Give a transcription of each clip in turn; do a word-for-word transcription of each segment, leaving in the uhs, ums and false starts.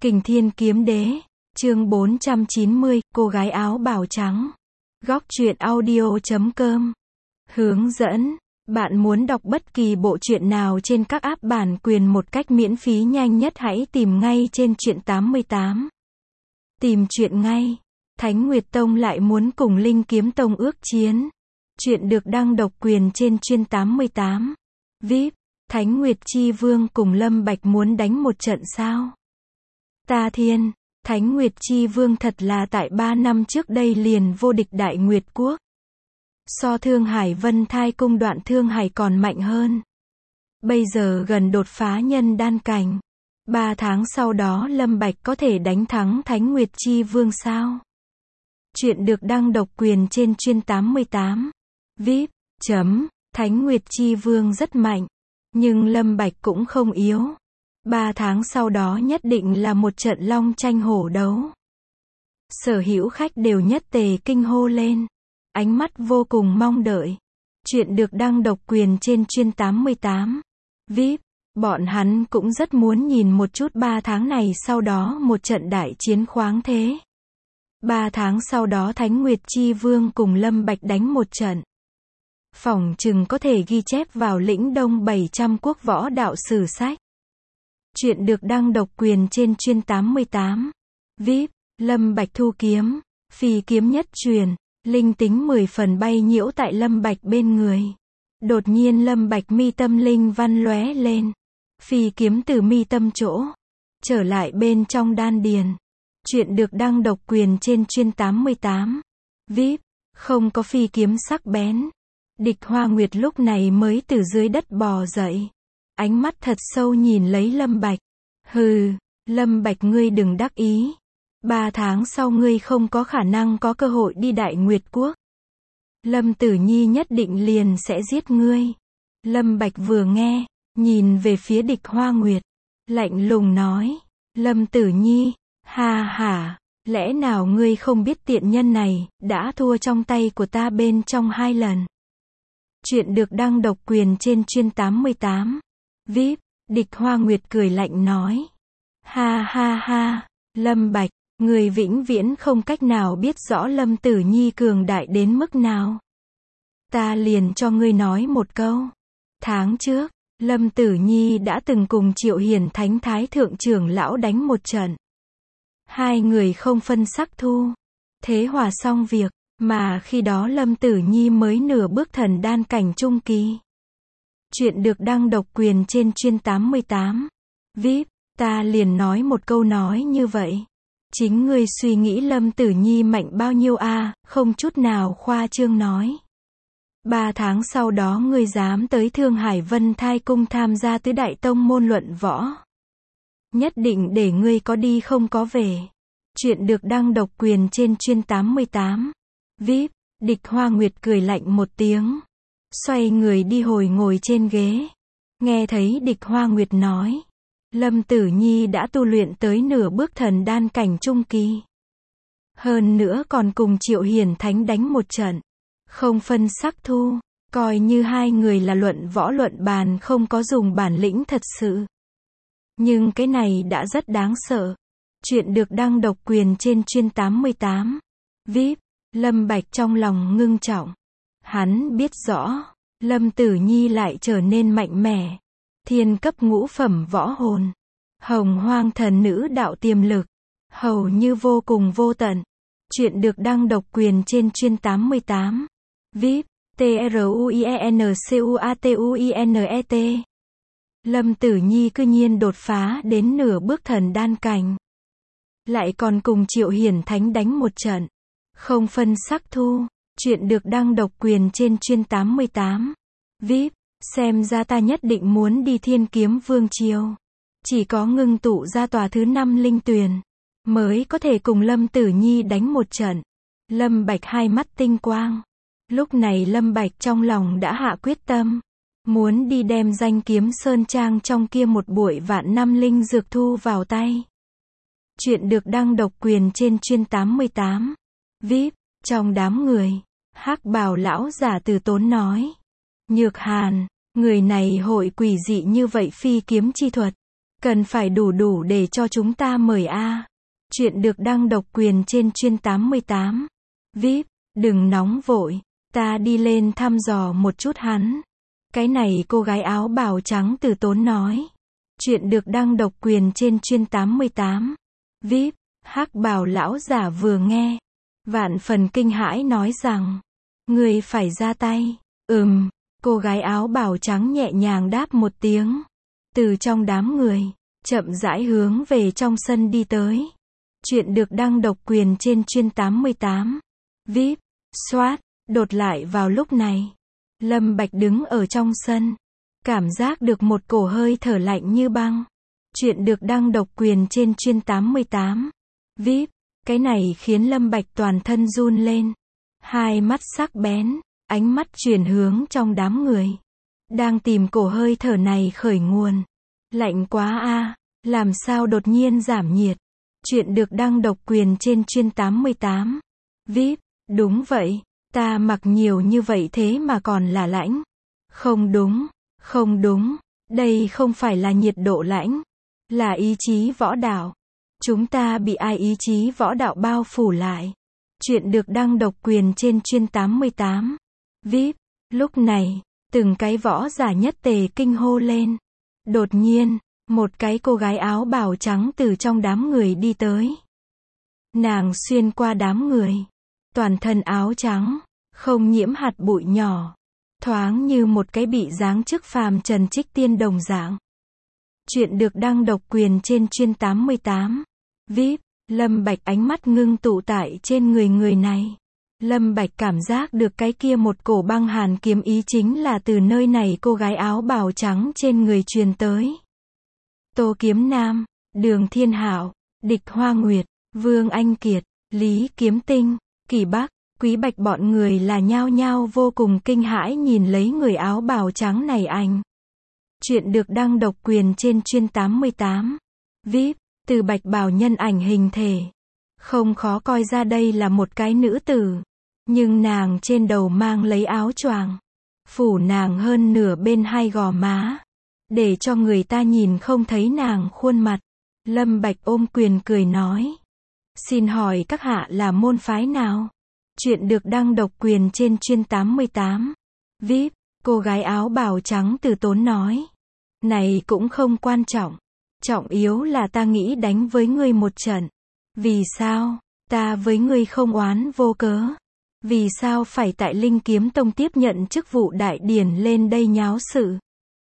Kình Thiên Kiếm Đế, chương bốn trăm chín mươi, cô gái áo bào trắng. Góc truyện audio chấm com. Hướng dẫn, bạn muốn đọc bất kỳ bộ truyện nào trên các app bản quyền một cách miễn phí nhanh nhất hãy tìm ngay trên truyện tám mươi tám. Tìm truyện ngay. Thánh Nguyệt Tông lại muốn cùng Linh Kiếm Tông ước chiến. Truyện được đăng độc quyền trên truyện tám mươi tám. vê i pê, Thánh Nguyệt Chi Vương cùng Lâm Bạch muốn đánh một trận sao? Ta thiên, Thánh Nguyệt Chi Vương thật là tại ba năm trước đây liền vô địch Đại Nguyệt Quốc. So Thương Hải Vân Thai Cung Đoạn Thương Hải còn mạnh hơn. Bây giờ gần đột phá nhân đan cảnh. Ba tháng sau đó Lâm Bạch có thể đánh thắng Thánh Nguyệt Chi Vương sao? Truyện được đăng độc quyền trên truyện tám mươi tám. vê i pê, chấm, Thánh Nguyệt Chi Vương rất mạnh. Nhưng Lâm Bạch cũng không yếu. Ba tháng sau đó nhất định là một trận long tranh hổ đấu. Sở hữu khách đều nhất tề kinh hô lên. Ánh mắt vô cùng mong đợi. Truyện được đăng độc quyền trên truyện tám mươi tám. vê i pê, bọn hắn cũng rất muốn nhìn một chút ba tháng này sau đó một trận đại chiến khoáng thế. Ba tháng sau đó Thánh Nguyệt Chi Vương cùng Lâm Bạch đánh một trận. Phỏng chừng có thể ghi chép vào lĩnh đông bảy trăm quốc võ đạo sử sách. Truyện được đăng độc quyền trên truyện tám mươi tám. vê i pê, Lâm Bạch thu kiếm, phi kiếm nhất truyền, linh tính mười phần bay nhiễu tại Lâm Bạch bên người. Đột nhiên Lâm Bạch mi tâm linh văn lóe lên. Phi kiếm từ mi tâm chỗ, trở lại bên trong đan điền. Truyện được đăng độc quyền trên truyện tám mươi tám. vê i pê, không có phi kiếm sắc bén. Địch Hoa Nguyệt lúc này mới từ dưới đất bò dậy. Ánh mắt thật sâu nhìn lấy Lâm Bạch. Hừ, Lâm Bạch ngươi đừng đắc ý. Ba tháng sau ngươi không có khả năng có cơ hội đi Đại Nguyệt Quốc. Lâm Tử Nhi nhất định liền sẽ giết ngươi. Lâm Bạch vừa nghe, nhìn về phía Địch Hoa Nguyệt. Lạnh lùng nói. Lâm Tử Nhi, ha ha, lẽ nào ngươi không biết tiện nhân này, đã thua trong tay của ta bên trong hai lần. Truyện được đăng độc quyền trên truyện tám mươi tám. vê i pê, Địch Hoa Nguyệt cười lạnh nói. Ha ha ha, Lâm Bạch, người vĩnh viễn không cách nào biết rõ Lâm Tử Nhi cường đại đến mức nào. Ta liền cho ngươi nói một câu. Tháng trước, Lâm Tử Nhi đã từng cùng Triệu Hiển Thánh Thái Thượng trưởng lão đánh một trận. Hai người không phân sắc thu. Thế hòa xong việc, mà khi đó Lâm Tử Nhi mới nửa bước thần đan cảnh trung kỳ. Truyện được đăng độc quyền trên truyện tám mươi tám. vê i pê, ta liền nói một câu nói như vậy. Chính ngươi suy nghĩ Lâm Tử Nhi mạnh bao nhiêu a, à, không chút nào khoa trương nói. Ba tháng sau đó ngươi dám tới Thương Hải Vân Thai Cung tham gia tứ đại tông môn luận võ. Nhất định để ngươi có đi không có về. Truyện được đăng độc quyền trên truyện tám mươi tám. vê i pê, Địch Hoa Nguyệt cười lạnh một tiếng. Xoay người đi hồi ngồi trên ghế. Nghe thấy Địch Hoa Nguyệt nói. Lâm Tử Nhi đã tu luyện tới nửa bước thần đan cảnh trung kỳ. Hơn nữa còn cùng Triệu Hiển Thánh đánh một trận. Không phân sắc thu. Coi như hai người là luận võ luận bàn không có dùng bản lĩnh thật sự. Nhưng cái này đã rất đáng sợ. Truyện được đăng độc quyền trên truyện tám mươi tám. vê i pê, Lâm Bạch trong lòng ngưng trọng. Hắn biết rõ, Lâm Tử Nhi lại trở nên mạnh mẽ. Thiên cấp ngũ phẩm võ hồn. Hồng Hoang thần nữ đạo tiềm lực. Hầu như vô cùng vô tận. Truyện được đăng độc quyền trên truyện tám mươi tám. vê i pê, T R U I E N C U A T U I N E T. Lâm Tử Nhi cư nhiên đột phá đến nửa bước thần đan cảnh. Lại còn cùng Triệu Hiển Thánh đánh một trận. Không phân sắc thu. Truyện được đăng độc quyền trên truyện tám mươi tám. vê i pê, xem ra ta nhất định muốn đi Thiên Kiếm Vương Triều. Chỉ có ngưng tụ ra tòa thứ năm linh tuyền, mới có thể cùng Lâm Tử Nhi đánh một trận. Lâm Bạch hai mắt tinh quang. Lúc này Lâm Bạch trong lòng đã hạ quyết tâm. Muốn đi đem Danh Kiếm Sơn Trang trong kia một bụi vạn năm linh dược thu vào tay. Truyện được đăng độc quyền trên truyện tám mươi tám. vê i pê, trong đám người, Hắc Bào lão giả từ tốn nói. Nhược Hàn, người này hội quỷ dị như vậy phi kiếm chi thuật. Cần phải đủ đủ để cho chúng ta mời a. Chuyện được đăng độc quyền trên chuyên tám mươi tám. vê i pê, đừng nóng vội, ta đi lên thăm dò một chút hắn. Cái này cô gái áo bào trắng từ tốn nói. Chuyện được đăng độc quyền trên chuyên tám mươi tám. vê i pê, hắc bào lão giả vừa nghe, vạn phần kinh hãi nói rằng, người phải ra tay. Ừm, cô gái áo bào trắng nhẹ nhàng đáp một tiếng. Từ trong đám người, chậm rãi hướng về trong sân đi tới. Chuyện được đăng độc quyền trên chuyên tám mươi tám. vê i pê, xoát, đột lại vào lúc này. Lâm Bạch đứng ở trong sân, cảm giác được một cổ hơi thở lạnh như băng. Chuyện được đăng độc quyền trên chuyên tám mươi tám. vê i pê, cái này khiến Lâm Bạch toàn thân run lên. Hai mắt sắc bén, ánh mắt chuyển hướng trong đám người. Đang tìm cổ hơi thở này khởi nguồn. Lạnh quá a, làm sao đột nhiên giảm nhiệt. Chuyện được đăng độc quyền trên chuyên tám mươi tám. vê i pê, đúng vậy, ta mặc nhiều như vậy thế mà còn là lãnh. Không đúng, không đúng, đây không phải là nhiệt độ lãnh, là ý chí võ đạo. Chúng ta bị ai ý chí võ đạo bao phủ lại. Chuyện được đăng độc quyền trên chuyên tám mươi tám. vê i pê, lúc này, từng cái võ giả nhất tề kinh hô lên. Đột nhiên, một cái cô gái áo bào trắng từ trong đám người đi tới. Nàng xuyên qua đám người, toàn thân áo trắng, không nhiễm hạt bụi nhỏ, thoáng như một cái bị giáng chức phàm trần trích tiên đồng dạng. Chuyện được đăng độc quyền trên chuyên tám mươi tám. vê i pê, Lâm Bạch ánh mắt ngưng tụ tại trên người người này. Lâm Bạch cảm giác được cái kia một cổ băng hàn kiếm ý chính là từ nơi này cô gái áo bào trắng trên người truyền tới. Tô Kiếm Nam, Đường Thiên Hạo, Địch Hoa Nguyệt, Vương Anh Kiệt, Lý Kiếm Tinh, Kỳ Bắc, Quý Bạch bọn người là nhao nhao vô cùng kinh hãi nhìn lấy người áo bào trắng này anh. Chuyện được đăng độc quyền trên chuyên tám mươi tám. vê i pê, từ bạch bào nhân ảnh hình thể. Không khó coi ra đây là một cái nữ tử. Nhưng nàng trên đầu mang lấy áo choàng, phủ nàng hơn nửa bên hai gò má, để cho người ta nhìn không thấy nàng khuôn mặt. Lâm Bạch ôm quyền cười nói. Xin hỏi các hạ là môn phái nào? Chuyện được đăng độc quyền trên chuyên tám mươi tám. vê i pê, cô gái áo bào trắng từ tốn nói. Này cũng không quan trọng. Trọng yếu là ta nghĩ đánh với ngươi một trận. Vì sao? Ta với ngươi không oán vô cớ. Vì sao phải tại Linh Kiếm Tông tiếp nhận chức vụ đại điển lên đây nháo sự?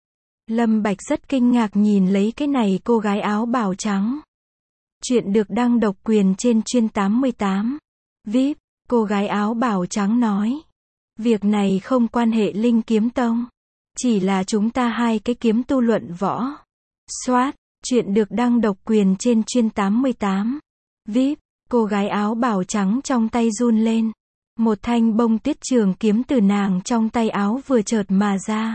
Lâm Bạch rất kinh ngạc nhìn lấy cái này cô gái áo bào trắng. Chuyện được đăng độc quyền trên chuyên tám mươi tám. vê i pê, cô gái áo bào trắng nói. Việc này không quan hệ Linh Kiếm Tông. Chỉ là chúng ta hai cái kiếm tu luận võ. Xoát, chuyện được đăng độc quyền trên chuyên tám mươi tám. vê i pê, cô gái áo bào trắng trong tay run lên. Một thanh bông tuyết trường kiếm từ nàng trong tay áo vừa chợt mà ra.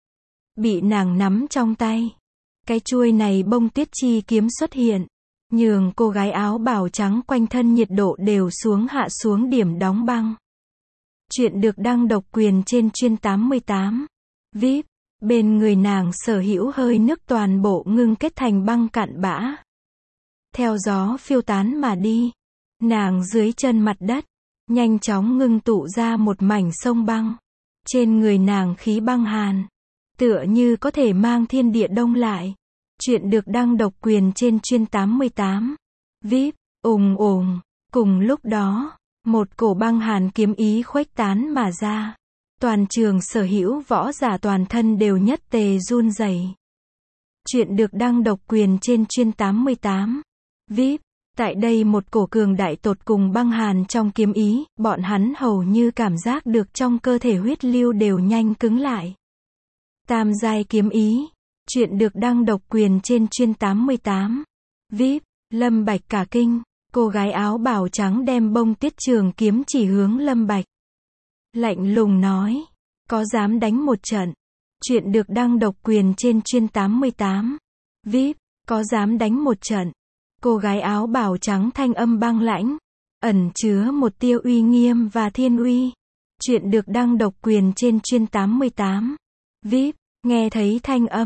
Bị nàng nắm trong tay. Cái chuôi này bông tuyết chi kiếm xuất hiện. Nhường cô gái áo bào trắng quanh thân nhiệt độ đều xuống hạ xuống điểm đóng băng. Chuyện được đăng độc quyền trên chuyên tám mươi tám. vê i pê, bên người nàng sở hữu hơi nước toàn bộ ngưng kết thành băng cạn bã. Theo gió phiêu tán mà đi. Nàng dưới chân mặt đất. Nhanh chóng ngưng tụ ra một mảnh sông băng. Trên người nàng khí băng hàn. Tựa như có thể mang thiên địa đông lại. Chuyện được đăng độc quyền trên chuyên tám mươi tám. vê i pê, ùng ùng. Cùng lúc đó, một cổ băng hàn kiếm ý khuếch tán mà ra. Toàn trường sở hữu võ giả toàn thân đều nhất tề run rẩy. Chuyện được đăng độc quyền trên chuyên tám mươi tám. vê i pê, tại đây một cổ cường đại tột cùng băng hàn trong kiếm ý, bọn hắn hầu như cảm giác được trong cơ thể huyết lưu đều nhanh cứng lại. Tam giai kiếm ý. Chuyện được đăng độc quyền trên chuyên tám mươi tám. vê i pê, Lâm Bạch cả kinh, cô gái áo bào trắng đem bông tuyết trường kiếm chỉ hướng Lâm Bạch. Lạnh lùng nói, có dám đánh một trận? Chuyện được đăng độc quyền trên chuyên tám mươi tám. vê i pê, có dám đánh một trận? Cô gái áo bào trắng thanh âm băng lãnh, ẩn chứa một tia uy nghiêm và thiên uy. Chuyện được đăng độc quyền trên chuyên tám mươi tám. vê i pê, nghe thấy thanh âm,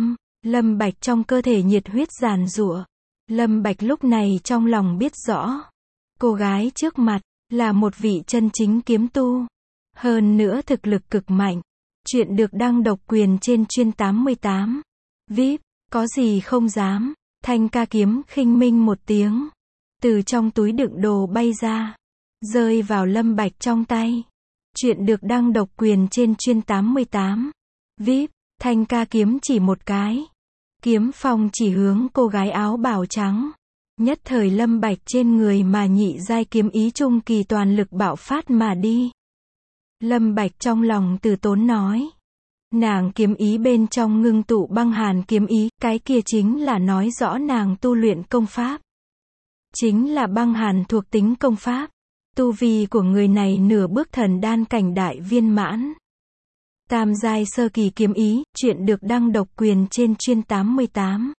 Lâm Bạch trong cơ thể nhiệt huyết giàn giụa. Lâm Bạch lúc này trong lòng biết rõ. Cô gái trước mặt, là một vị chân chính kiếm tu. Hơn nữa thực lực cực mạnh. Chuyện được đăng độc quyền trên chuyên tám mươi tám. vê i pê, có gì không dám. Thanh ca kiếm khinh minh một tiếng. Từ trong túi đựng đồ bay ra. Rơi vào Lâm Bạch trong tay. Chuyện được đăng độc quyền trên chuyên tám mươi tám. vê i pê, thanh ca kiếm chỉ một cái. Kiếm phong chỉ hướng cô gái áo bào trắng. Nhất thời Lâm Bạch trên người mà nhị giai kiếm ý trung kỳ toàn lực bạo phát mà đi. Lâm Bạch trong lòng từ tốn nói. Nàng kiếm ý bên trong ngưng tụ băng hàn kiếm ý, cái kia chính là nói rõ nàng tu luyện công pháp. Chính là băng hàn thuộc tính công pháp. Tu vi của người này nửa bước thần đan cảnh đại viên mãn. Tam giai sơ kỳ kiếm ý, chuyện được đăng độc quyền trên chuyên tám mươi tám.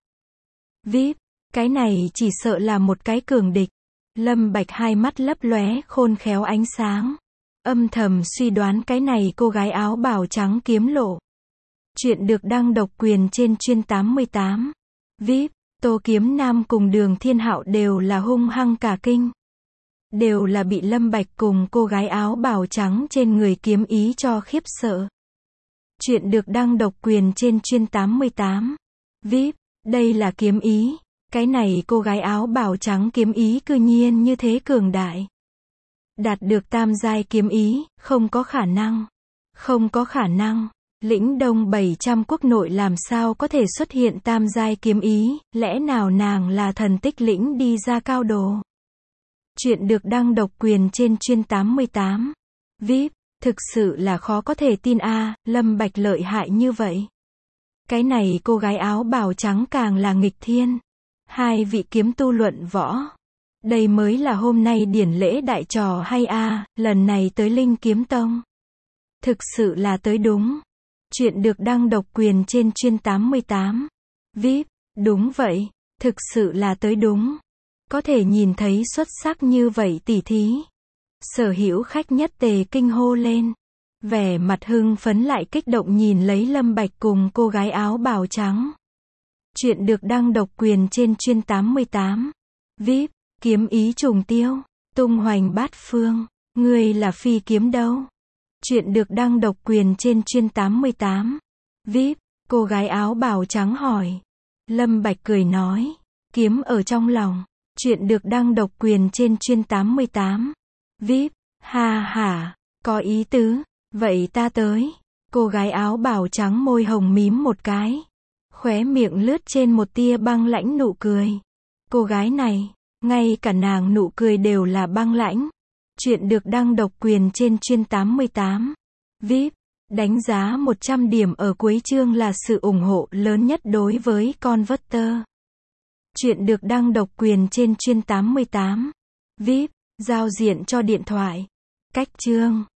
vê i pê, cái này chỉ sợ là một cái cường địch. Lâm Bạch hai mắt lấp lóe khôn khéo ánh sáng. Âm thầm suy đoán cái này cô gái áo bào trắng kiếm lộ. Chuyện được đăng độc quyền trên chuyên tám mươi tám. vê i pê, Tô Kiếm Nam cùng Đường Thiên Hạo đều là hung hăng cả kinh. Đều là bị Lâm Bạch cùng cô gái áo bào trắng trên người kiếm ý cho khiếp sợ. Chuyện được đăng độc quyền trên chuyên tám mươi tám. vê i pê, đây là kiếm ý. Cái này cô gái áo bào trắng kiếm ý cư nhiên như thế cường đại. Đạt được tam giai kiếm ý, không có khả năng. Không có khả năng. Lĩnh Đông bảy trăm quốc nội làm sao có thể xuất hiện tam giai kiếm ý, lẽ nào nàng là thần tích lĩnh đi ra cao đồ. Chuyện được đăng độc quyền trên chuyên tám mươi tám. vê i pê, thực sự là khó có thể tin a, à, Lâm Bạch lợi hại như vậy. Cái này cô gái áo bào trắng càng là nghịch thiên. Hai vị kiếm tu luận võ. Đây mới là hôm nay điển lễ đại trò hay a, à, lần này tới Linh Kiếm Tông. Thực sự là tới đúng. Chuyện được đăng độc quyền trên chuyên tám mươi tám. vê i pê, đúng vậy, thực sự là tới đúng. Có thể nhìn thấy xuất sắc như vậy tỉ thí. Sở hữu khách nhất tề kinh hô lên. Vẻ mặt hưng phấn lại kích động nhìn lấy Lâm Bạch cùng cô gái áo bào trắng. Chuyện được đăng độc quyền trên chuyên tám mươi tám. vê i pê, kiếm ý trùng tiêu, tung hoành bát phương, ngươi là phi kiếm đâu. Chuyện được đăng độc quyền trên chuyên tám mươi tám. vê i pê, cô gái áo bào trắng hỏi. Lâm Bạch cười nói, kiếm ở trong lòng. Chuyện được đăng độc quyền trên chuyên tám mươi tám. vê i pê, ha ha, có ý tứ, vậy ta tới. Cô gái áo bào trắng môi hồng mím một cái. Khóe miệng lướt trên một tia băng lãnh nụ cười. Cô gái này, ngay cả nàng nụ cười đều là băng lãnh. Chuyện được đăng độc quyền trên chuyên tám mươi tám. vê i pê, đánh giá một trăm điểm ở cuối chương là sự ủng hộ lớn nhất đối với Converter. Chuyện được đăng độc quyền trên chuyên tám mươi tám. vê i pê, giao diện cho điện thoại. Cách chương